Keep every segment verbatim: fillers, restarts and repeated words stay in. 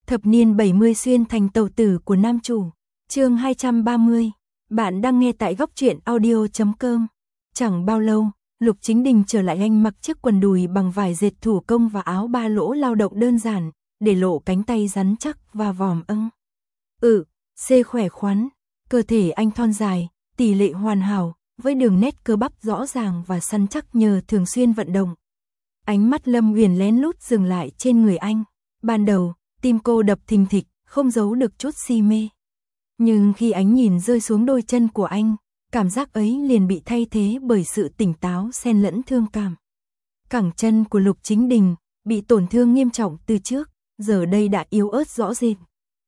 Thập niên bảy mươi xuyên thành tàu tử của nam chủ. Chương hai trăm ba mươi. Bạn đang nghe tại góc truyện audio chấm com. Chẳng bao lâu, Lục Chính Đình trở lại, anh mặc chiếc quần đùi bằng vải dệt thủ công và áo ba lỗ lao động đơn giản, để lộ cánh tay rắn chắc và vòm ưng. Ừ, xê khỏe khoắn, cơ thể anh thon dài, tỷ lệ hoàn hảo, với đường nét cơ bắp rõ ràng và săn chắc nhờ thường xuyên vận động. Ánh mắt Lâm Uyển lén lút dừng lại trên người anh. Ban đầu, tim cô đập thình thịch, không giấu được chút si mê. Nhưng khi ánh nhìn rơi xuống đôi chân của anh, cảm giác ấy liền bị thay thế bởi sự tỉnh táo xen lẫn thương cảm. Cẳng chân của Lục Chính Đình bị tổn thương nghiêm trọng từ trước, giờ đây đã yếu ớt rõ rệt.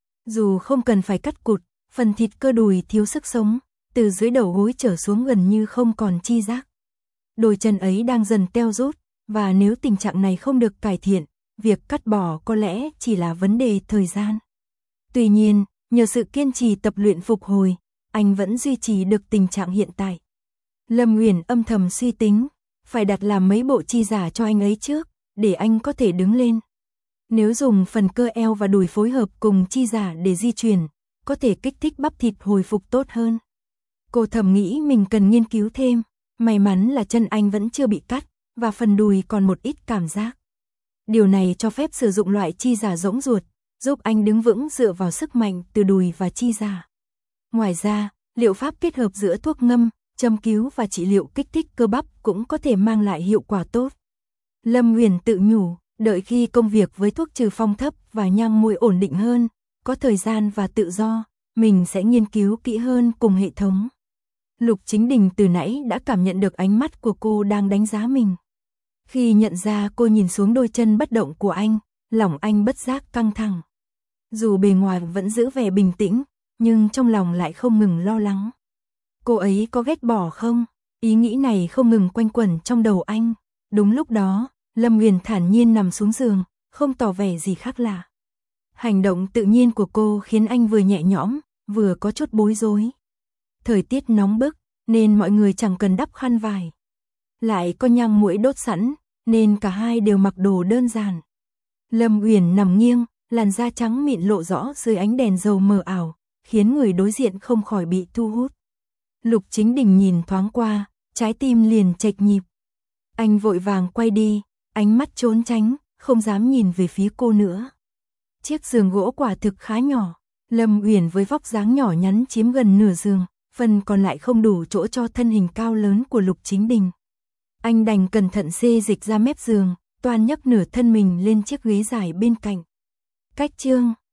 Dù không cần phải cắt cụt, phần thịt cơ đùi thiếu sức sống, từ dưới đầu gối trở xuống gần như không còn chi giác. Đôi chân ấy đang dần teo rút, và nếu tình trạng này không được cải thiện, việc cắt bỏ có lẽ chỉ là vấn đề thời gian. Tuy nhiên, nhờ sự kiên trì tập luyện phục hồi, anh vẫn duy trì được tình trạng hiện tại. Lâm Uyển âm thầm suy tính, phải đặt làm mấy bộ chi giả cho anh ấy trước, để anh có thể đứng lên. Nếu dùng phần cơ eo và đùi phối hợp cùng chi giả để di chuyển, có thể kích thích bắp thịt hồi phục tốt hơn. Cô thầm nghĩ mình cần nghiên cứu thêm, may mắn là chân anh vẫn chưa bị cắt, và phần đùi còn một ít cảm giác. Điều này cho phép sử dụng loại chi giả rỗng ruột, giúp anh đứng vững dựa vào sức mạnh từ đùi và chi giả. Ngoài ra, liệu pháp kết hợp giữa thuốc ngâm, châm cứu và trị liệu kích thích cơ bắp cũng có thể mang lại hiệu quả tốt. Lâm Uyển tự nhủ, đợi khi công việc với thuốc trừ phong thấp và nhang môi ổn định hơn, có thời gian và tự do, mình sẽ nghiên cứu kỹ hơn cùng hệ thống. Lục Chính Đình từ nãy đã cảm nhận được ánh mắt của cô đang đánh giá mình. Khi nhận ra cô nhìn xuống đôi chân bất động của anh, lòng anh bất giác căng thẳng. Dù bề ngoài vẫn giữ vẻ bình tĩnh, nhưng trong lòng lại không ngừng lo lắng. Cô ấy có ghét bỏ không? Ý nghĩ này không ngừng quanh quẩn trong đầu anh. Đúng lúc đó, Lâm Uyển thản nhiên nằm xuống giường, không tỏ vẻ gì khác lạ. Hành động tự nhiên của cô khiến anh vừa nhẹ nhõm, vừa có chút bối rối. Thời tiết nóng bức, nên mọi người chẳng cần đắp khăn vải. Lại có nhang muỗi đốt sẵn, nên cả hai đều mặc đồ đơn giản. Lâm Uyển nằm nghiêng, làn da trắng mịn lộ rõ dưới ánh đèn dầu mờ ảo, khiến người đối diện không khỏi bị thu hút. Lục Chính Đình nhìn thoáng qua, trái tim liền chệch nhịp. Anh vội vàng quay đi, ánh mắt trốn tránh, không dám nhìn về phía cô nữa. Chiếc giường gỗ quả thực khá nhỏ, Lâm Uyển với vóc dáng nhỏ nhắn chiếm gần nửa giường, phần còn lại không đủ chỗ cho thân hình cao lớn của Lục Chính Đình. Anh đành cẩn thận xê dịch ra mép giường, toan nhấc nửa thân mình lên chiếc ghế dài bên cạnh. Cách chương